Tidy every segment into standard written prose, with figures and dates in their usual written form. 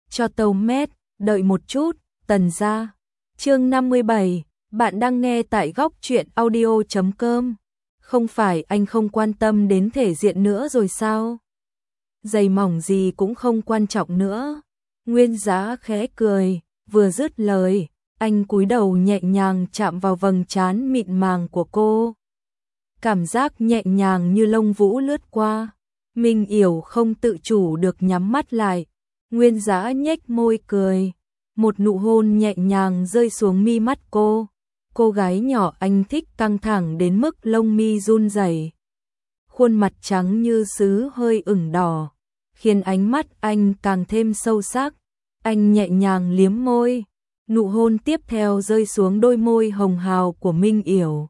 cho tàu mét, đợi một chút, Tần gia. Chương 57, bạn đang nghe tại góc truyện audio.com. Không phải anh không quan tâm đến thể diện nữa rồi sao? Giày mỏng gì cũng không quan trọng nữa. Nguyên Giá khẽ cười, vừa dứt lời, anh cúi đầu nhẹ nhàng chạm vào vầng trán mịn màng của cô. Cảm giác nhẹ nhàng như lông vũ lướt qua. Minh Yểu không tự chủ được nhắm mắt lại. Nguyên Giá nhếch môi cười. Một nụ hôn nhẹ nhàng rơi xuống mi mắt cô. Cô gái nhỏ anh thích căng thẳng đến mức lông mi run rẩy. Khuôn mặt trắng như sứ hơi ửng đỏ, khiến ánh mắt anh càng thêm sâu sắc. Anh nhẹ nhàng liếm môi. Nụ hôn tiếp theo rơi xuống đôi môi hồng hào của Minh Yểu.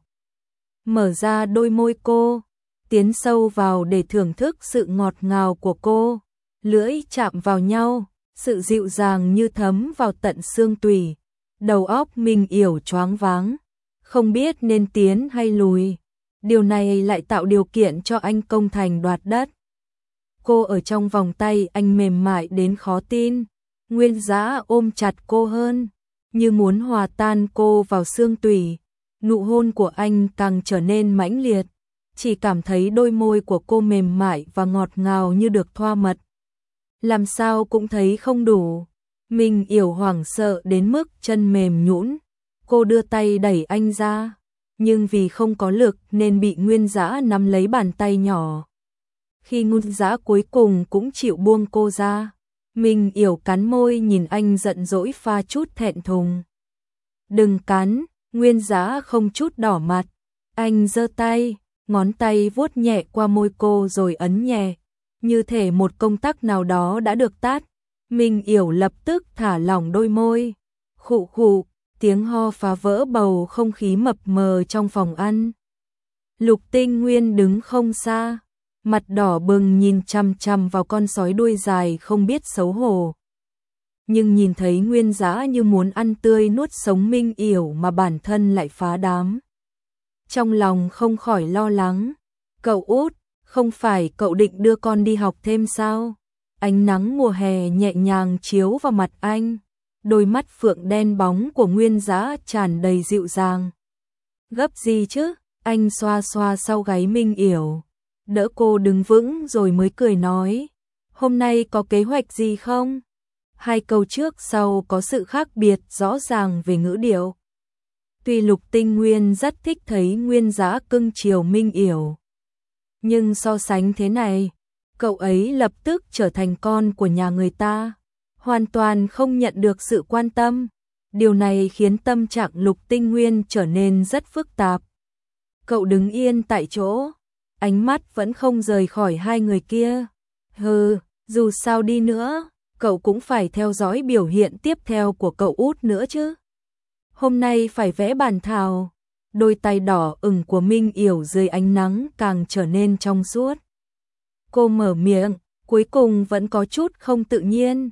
Mở ra đôi môi cô, tiến sâu vào để thưởng thức sự ngọt ngào của cô. Lưỡi chạm vào nhau, sự dịu dàng như thấm vào tận xương tủy. Đầu óc Minh Yểu choáng váng, không biết nên tiến hay lùi. Điều này lại tạo điều kiện cho anh công thành đoạt đất. Cô ở trong vòng tay anh mềm mại đến khó tin. Nguyên Giá ôm chặt cô hơn, như muốn hòa tan cô vào xương tủy. Nụ hôn của anh càng trở nên mãnh liệt, chỉ cảm thấy đôi môi của cô mềm mại và ngọt ngào như được thoa mật. Làm sao cũng thấy không đủ. Minh Yểu hoảng sợ đến mức chân mềm nhũn. Cô đưa tay đẩy anh ra, nhưng vì không có lực nên bị Nguyên Giá nắm lấy bàn tay nhỏ. Khi Nguyên Giá cuối cùng cũng chịu buông cô ra, Minh Yểu cắn môi nhìn anh giận dỗi pha chút thẹn thùng. Đừng cắn. Nguyên Giá không chút đỏ mặt. Anh giơ tay, ngón tay vuốt nhẹ qua môi cô rồi ấn nhẹ, như thể một công tắc nào đó đã được tắt. Minh Yểu lập tức thả lỏng đôi môi. Khụ khụ, tiếng ho phá vỡ bầu không khí mập mờ trong phòng ăn. Lục Tinh Nguyên đứng không xa, mặt đỏ bừng nhìn chằm chằm vào con sói đuôi dài không biết xấu hổ. Nhưng nhìn thấy Nguyên Giá như muốn ăn tươi nuốt sống Minh Yểu mà bản thân lại phá đám. Trong lòng không khỏi lo lắng. Cậu út, không phải cậu định đưa con đi học thêm sao? Ánh nắng mùa hè nhẹ nhàng chiếu vào mặt anh. Đôi mắt phượng đen bóng của Nguyên Giá tràn đầy dịu dàng. Gấp gì chứ? Anh xoa xoa sau gáy Minh Yểu, đỡ cô đứng vững rồi mới cười nói. Hôm nay có kế hoạch gì không? Hai câu trước sau có sự khác biệt rõ ràng về ngữ điệu. Tuy Lục Tinh Nguyên rất thích thấy Nguyên Giá cưng chiều Minh Yểu, nhưng so sánh thế này, cậu ấy lập tức trở thành con của nhà người ta, hoàn toàn không nhận được sự quan tâm. Điều này khiến tâm trạng Lục Tinh Nguyên trở nên rất phức tạp. Cậu đứng yên tại chỗ, ánh mắt vẫn không rời khỏi hai người kia. Hừ, dù sao đi nữa, cậu cũng phải theo dõi biểu hiện tiếp theo của cậu út nữa chứ. Hôm nay phải vẽ bản thảo. Đôi tay đỏ ửng của Minh Yểu dưới ánh nắng càng trở nên trong suốt. Cô mở miệng, cuối cùng vẫn có chút không tự nhiên.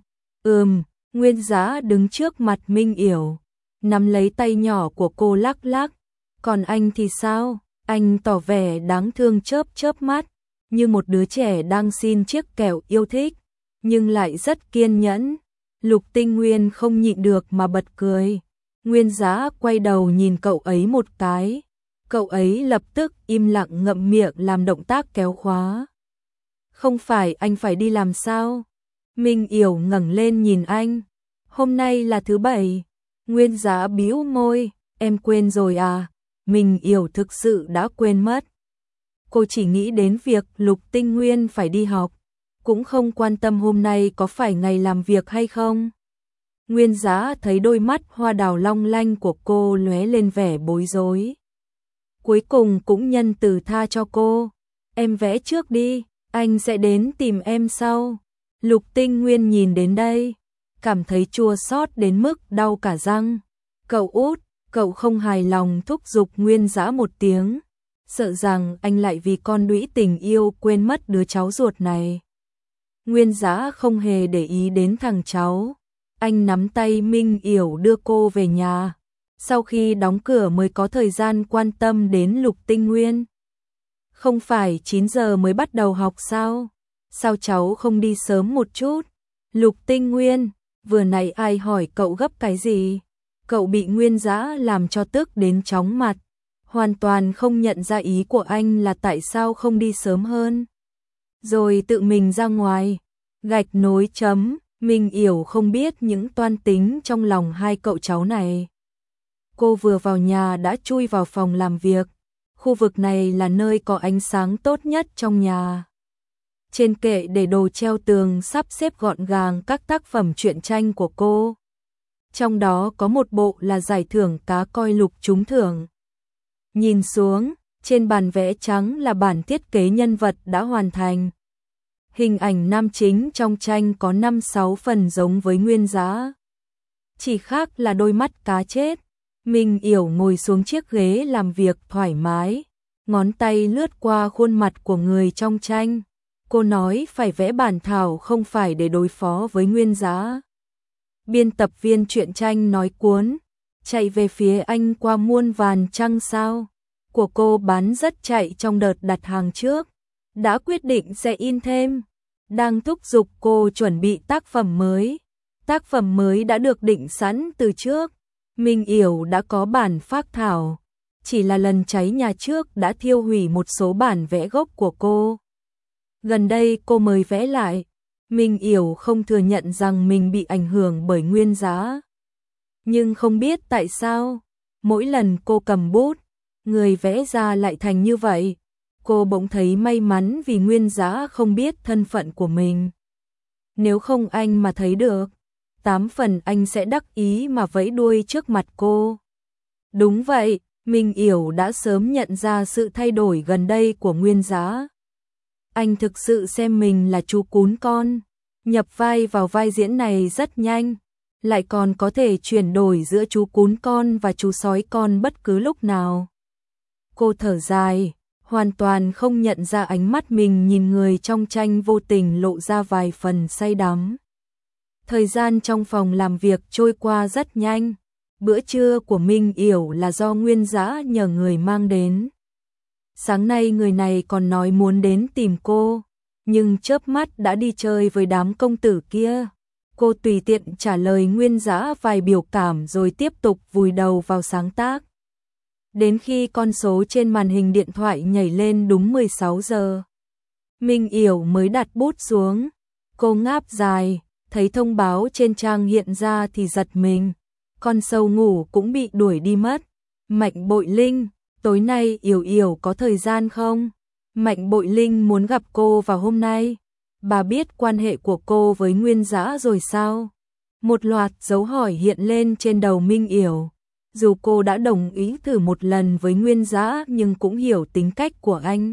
Nguyên Giá đứng trước mặt Minh Yểu, nắm lấy tay nhỏ của cô lắc lắc. Còn anh thì sao? Anh tỏ vẻ đáng thương chớp chớp mắt, như một đứa trẻ đang xin chiếc kẹo yêu thích, nhưng lại rất kiên nhẫn. Lục Tinh Nguyên không nhịn được mà bật cười. Nguyên Giá quay đầu nhìn cậu ấy một cái. Cậu ấy lập tức im lặng ngậm miệng làm động tác kéo khóa. Không phải anh phải đi làm sao? Minh Yểu ngẩng lên nhìn anh. Hôm nay là thứ bảy. Nguyên Giá bĩu môi. Em quên rồi à? Minh Yểu thực sự đã quên mất. Cô chỉ nghĩ đến việc Lục Tinh Nguyên phải đi học, cũng không quan tâm hôm nay có phải ngày làm việc hay không. Nguyên Giá thấy đôi mắt hoa đào long lanh của cô lóe lên vẻ bối rối. Cuối cùng cũng nhân từ tha cho cô. Em vẽ trước đi, anh sẽ đến tìm em sau. Lục Tinh Nguyên nhìn đến đây, cảm thấy chua xót đến mức đau cả răng. Cậu út, cậu không hài lòng thúc giục Nguyên Giá một tiếng, sợ rằng anh lại vì con đũy tình yêu quên mất đứa cháu ruột này. Nguyên Giá không hề để ý đến thằng cháu. Anh nắm tay Minh Yểu đưa cô về nhà. Sau khi đóng cửa mới có thời gian quan tâm đến Lục Tinh Nguyên. Không phải 9 giờ mới bắt đầu học sao? Sao cháu không đi sớm một chút? Lục Tinh Nguyên, vừa nãy ai hỏi cậu gấp cái gì? Cậu bị Nguyên Dã làm cho tức đến chóng mặt, hoàn toàn không nhận ra ý của anh là tại sao không đi sớm hơn. Rồi tự mình ra ngoài, gạch nối chấm, Minh Yểu không biết những toan tính trong lòng hai cậu cháu này. Cô vừa vào nhà đã chui vào phòng làm việc, khu vực này là nơi có ánh sáng tốt nhất trong nhà. Trên kệ để đồ treo tường sắp xếp gọn gàng các tác phẩm truyện tranh của cô. Trong đó có một bộ là giải thưởng cá coi lục trúng thưởng. Nhìn xuống, trên bàn vẽ trắng là bản thiết kế nhân vật đã hoàn thành. Hình ảnh nam chính trong tranh có 5-6 phần giống với Nguyên Dã. Chỉ khác là đôi mắt cá chết. Minh Yểu ngồi xuống chiếc ghế làm việc thoải mái, ngón tay lướt qua khuôn mặt của người trong tranh. Cô nói phải vẽ bản thảo không phải để đối phó với Nguyên Dã. Biên tập viên truyện tranh nói cuốn, chạy về phía anh qua muôn vàn trang sao của cô bán rất chạy trong đợt đặt hàng trước, đã quyết định sẽ in thêm, đang thúc giục cô chuẩn bị tác phẩm mới. Tác phẩm mới đã được định sẵn từ trước, Minh Yểu đã có bản phác thảo, chỉ là lần cháy nhà trước đã thiêu hủy một số bản vẽ gốc của cô. Gần đây cô mới vẽ lại. Minh Yểu không thừa nhận rằng mình bị ảnh hưởng bởi Nguyên Dã. Nhưng không biết tại sao, mỗi lần cô cầm bút, người vẽ ra lại thành như vậy. Cô bỗng thấy may mắn vì Nguyên Dã không biết thân phận của mình. Nếu không anh mà thấy được, 8 phần anh sẽ đắc ý mà vẫy đuôi trước mặt cô. Đúng vậy, Minh Yểu đã sớm nhận ra sự thay đổi gần đây của Nguyên Dã. Anh thực sự xem mình là chú cún con, nhập vai vào vai diễn này rất nhanh, lại còn có thể chuyển đổi giữa chú cún con và chú sói con bất cứ lúc nào. Cô thở dài, hoàn toàn không nhận ra ánh mắt mình nhìn người trong tranh vô tình lộ ra vài phần say đắm. Thời gian trong phòng làm việc trôi qua rất nhanh, bữa trưa của Minh Yểu là do Nguyên Dã nhờ người mang đến. Sáng nay người này còn nói muốn đến tìm cô, nhưng chớp mắt đã đi chơi với đám công tử kia. Cô tùy tiện trả lời Nguyên Dã vài biểu cảm rồi tiếp tục vùi đầu vào sáng tác. Đến khi con số trên màn hình điện thoại nhảy lên đúng 16 giờ, Minh Yểu mới đặt bút xuống. Cô ngáp dài, thấy thông báo trên trang hiện ra thì giật mình. Con sâu ngủ cũng bị đuổi đi mất. Mạnh Bội Linh, tối nay Yểu Yểu có thời gian không? Mạnh Bội Linh muốn gặp cô vào hôm nay. Bà biết quan hệ của cô với Nguyên Dã rồi sao? Một loạt dấu hỏi hiện lên trên đầu Minh Yểu. Dù cô đã đồng ý thử một lần với Nguyên Dã nhưng cũng hiểu tính cách của anh.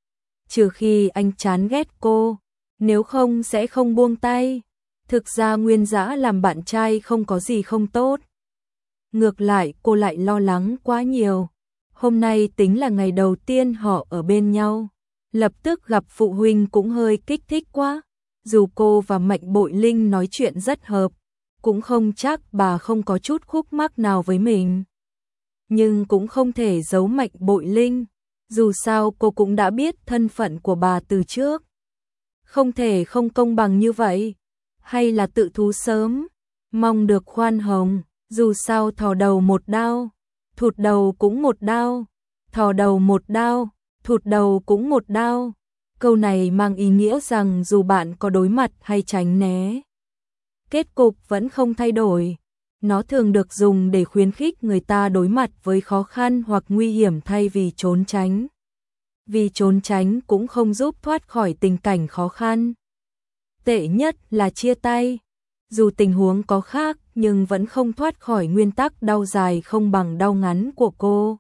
Trừ khi anh chán ghét cô, nếu không sẽ không buông tay. Thực ra Nguyên Dã làm bạn trai không có gì không tốt. Ngược lại cô lại lo lắng quá nhiều. Hôm nay tính là ngày đầu tiên họ ở bên nhau. Lập tức gặp phụ huynh cũng hơi kích thích quá. Dù cô và Mạnh Bội Linh nói chuyện rất hợp, cũng không chắc bà không có chút khúc mắc nào với mình. Nhưng cũng không thể giấu Mạnh Bội Linh. Dù sao cô cũng đã biết thân phận của bà từ trước. Không thể không công bằng như vậy. Hay là tự thú sớm, mong được khoan hồng. Dù sao thò đầu một đao, thụt đầu cũng một đao. Thò đầu một đao, thụt đầu cũng một đao. Câu này mang ý nghĩa rằng dù bạn có đối mặt hay tránh né, kết cục vẫn không thay đổi. Nó thường được dùng để khuyến khích người ta đối mặt với khó khăn hoặc nguy hiểm thay vì trốn tránh. Vì trốn tránh cũng không giúp thoát khỏi tình cảnh khó khăn. Tệ nhất là chia tay. Dù tình huống có khác nhưng vẫn không thoát khỏi nguyên tắc đau dài không bằng đau ngắn của cô.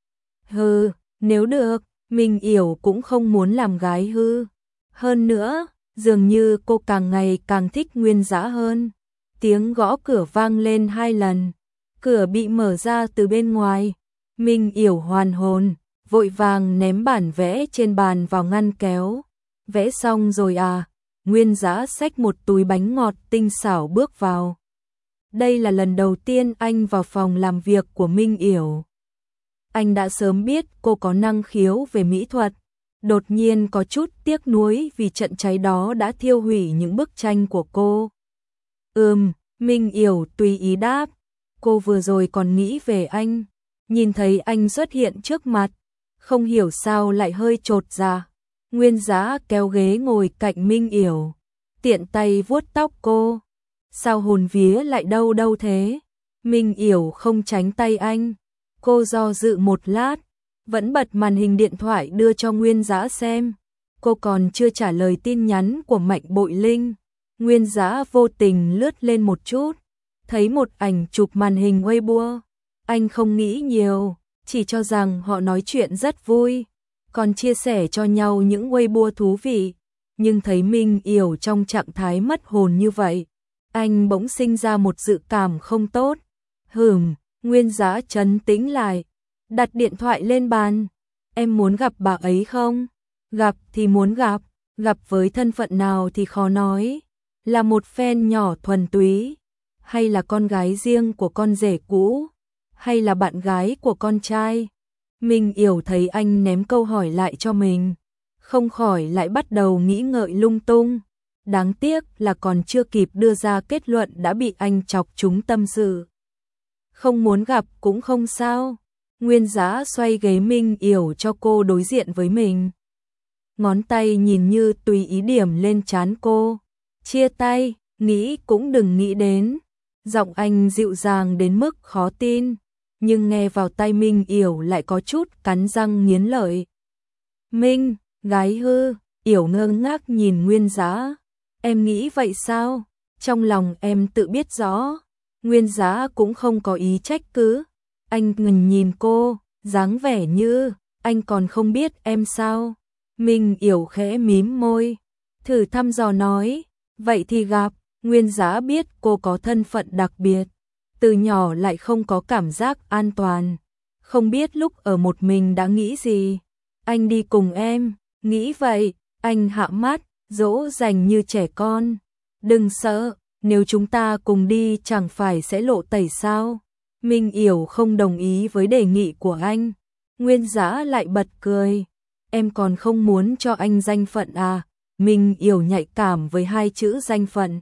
Hừ, nếu được, Minh Yểu cũng không muốn làm gái hư. Hơn nữa, dường như cô càng ngày càng thích Nguyên Dã hơn. Tiếng gõ cửa vang lên 2 lần. Cửa bị mở ra từ bên ngoài. Minh Yểu hoàn hồn, vội vàng ném bản vẽ trên bàn vào ngăn kéo. Vẽ xong rồi à? Nguyên Dã xách một túi bánh ngọt tinh xảo bước vào. Đây là lần đầu tiên anh vào phòng làm việc của Minh Yểu. Anh đã sớm biết cô có năng khiếu về mỹ thuật. Đột nhiên có chút tiếc nuối vì trận cháy đó đã thiêu hủy những bức tranh của cô. Minh Yểu tùy ý đáp, cô vừa rồi còn nghĩ về anh, nhìn thấy anh xuất hiện trước mặt, không hiểu sao lại hơi chột dạ. Nguyên Giá kéo ghế ngồi cạnh Minh Yểu, tiện tay vuốt tóc cô. Sao hồn vía lại đâu đâu thế? Minh Yểu không tránh tay anh. Cô do dự một lát, vẫn bật màn hình điện thoại đưa cho Nguyên Giá xem. Cô còn chưa trả lời tin nhắn của Mạnh Bội Linh. Nguyên Giá vô tình lướt lên một chút, thấy một ảnh chụp màn hình Weibo. Anh không nghĩ nhiều, chỉ cho rằng họ nói chuyện rất vui, còn chia sẻ cho nhau những Weibo thú vị. Nhưng thấy Minh Yểu trong trạng thái mất hồn như vậy, anh bỗng sinh ra một dự cảm không tốt. Nguyên Giá trấn tĩnh lại, đặt điện thoại lên bàn. Em muốn gặp bà ấy không? Gặp thì muốn gặp với thân phận nào thì khó nói. Là một fan nhỏ thuần túy, hay là con gái riêng của con rể cũ, hay là bạn gái của con trai? Minh Yểu thấy anh ném câu hỏi lại cho mình, không khỏi lại bắt đầu nghĩ ngợi lung tung. Đáng tiếc là còn chưa kịp đưa ra kết luận đã bị anh chọc trúng tâm sự. Không muốn gặp cũng không sao. Nguyên Giá xoay ghế Minh Yểu cho cô đối diện với mình. Ngón tay nhìn như tùy ý điểm lên trán cô. Chia tay, nghĩ cũng đừng nghĩ đến. Giọng anh dịu dàng đến mức khó tin, nhưng nghe vào tai Minh Yểu lại có chút cắn răng nghiến lợi. Minh, gái hư. Yểu ngơ ngác nhìn Nguyên Giá. Em nghĩ vậy sao? Trong lòng em tự biết rõ. Nguyên Giá cũng không có ý trách cứ. Anh ngừng nhìn cô, dáng vẻ như anh còn không biết em sao? Minh Yểu khẽ mím môi, thử thăm dò nói, vậy thì gặp. Nguyên Giá biết cô có thân phận đặc biệt, từ nhỏ lại không có cảm giác an toàn, không biết lúc ở một mình đã nghĩ gì. Anh đi cùng em. Nghĩ vậy, anh hạ mắt, dỗ dành như trẻ con. Đừng sợ, nếu chúng ta cùng đi chẳng phải sẽ lộ tẩy sao? Minh Yểu không đồng ý với đề nghị của anh. Nguyên Giá lại bật cười. Em còn không muốn cho anh danh phận à? Minh Yểu nhạy cảm với hai chữ danh phận.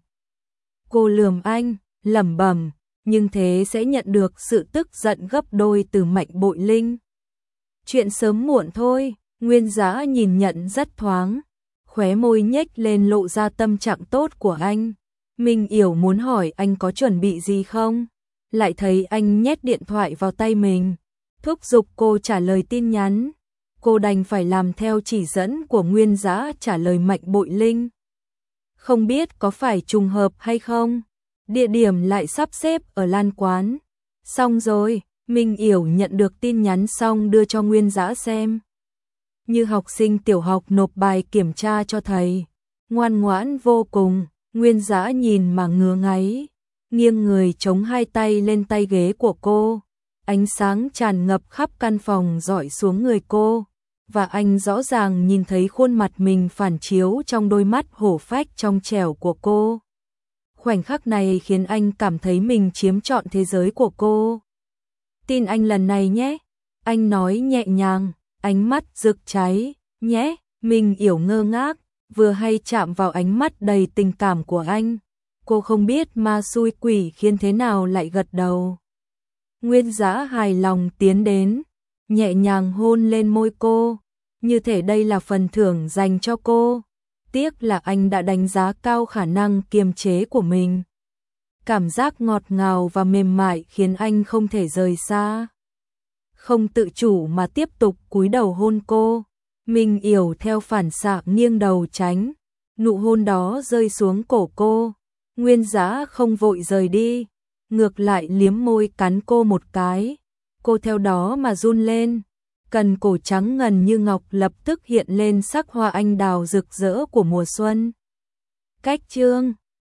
Cô lườm anh, lẩm bẩm, nhưng thế sẽ nhận được sự tức giận gấp đôi từ Mạnh Bội Linh. Chuyện sớm muộn thôi. Nguyên Giá nhìn nhận rất thoáng, khóe môi nhếch lên lộ ra tâm trạng tốt của anh. Minh Yểu muốn hỏi anh có chuẩn bị gì không, lại thấy anh nhét điện thoại vào tay mình, thúc giục cô trả lời tin nhắn. Cô đành phải làm theo chỉ dẫn của Nguyên Giá trả lời Mạnh Bội Linh. Không biết có phải trùng hợp hay không, địa điểm lại sắp xếp ở Lan Quán. Xong rồi, Minh Yểu nhận được tin nhắn xong đưa cho Nguyên Giá xem. Như học sinh tiểu học nộp bài kiểm tra cho thầy, ngoan ngoãn vô cùng. Nguyên Giá nhìn mà ngứa ngáy, nghiêng người chống hai tay lên tay ghế của cô. Ánh sáng tràn ngập khắp căn phòng rọi xuống người cô, và anh rõ ràng nhìn thấy khuôn mặt mình phản chiếu trong đôi mắt hổ phách trong trẻo của cô. Khoảnh khắc này khiến anh cảm thấy mình chiếm trọn thế giới của cô. Tin anh lần này nhé, anh nói nhẹ nhàng, ánh mắt rực cháy. Nhé. Mình Yểu ngơ ngác, vừa hay chạm vào ánh mắt đầy tình cảm của anh. Cô không biết ma xui quỷ khiến thế nào lại gật đầu. Nguyên Giá hài lòng tiến đến, nhẹ nhàng hôn lên môi cô, như thể đây là phần thưởng dành cho cô. Tiếc là anh đã đánh giá cao khả năng kiềm chế của mình. Cảm giác ngọt ngào và mềm mại khiến anh không thể rời xa. Không tự chủ mà tiếp tục cúi đầu hôn cô. Minh Yểu theo phản xạ nghiêng đầu tránh. Nụ hôn đó rơi xuống cổ cô. Nguyên Giá không vội rời đi, ngược lại liếm môi cắn cô một cái. Cô theo đó mà run lên. Cần cổ trắng ngần như ngọc lập tức hiện lên sắc hoa anh đào rực rỡ của mùa xuân. Cách chương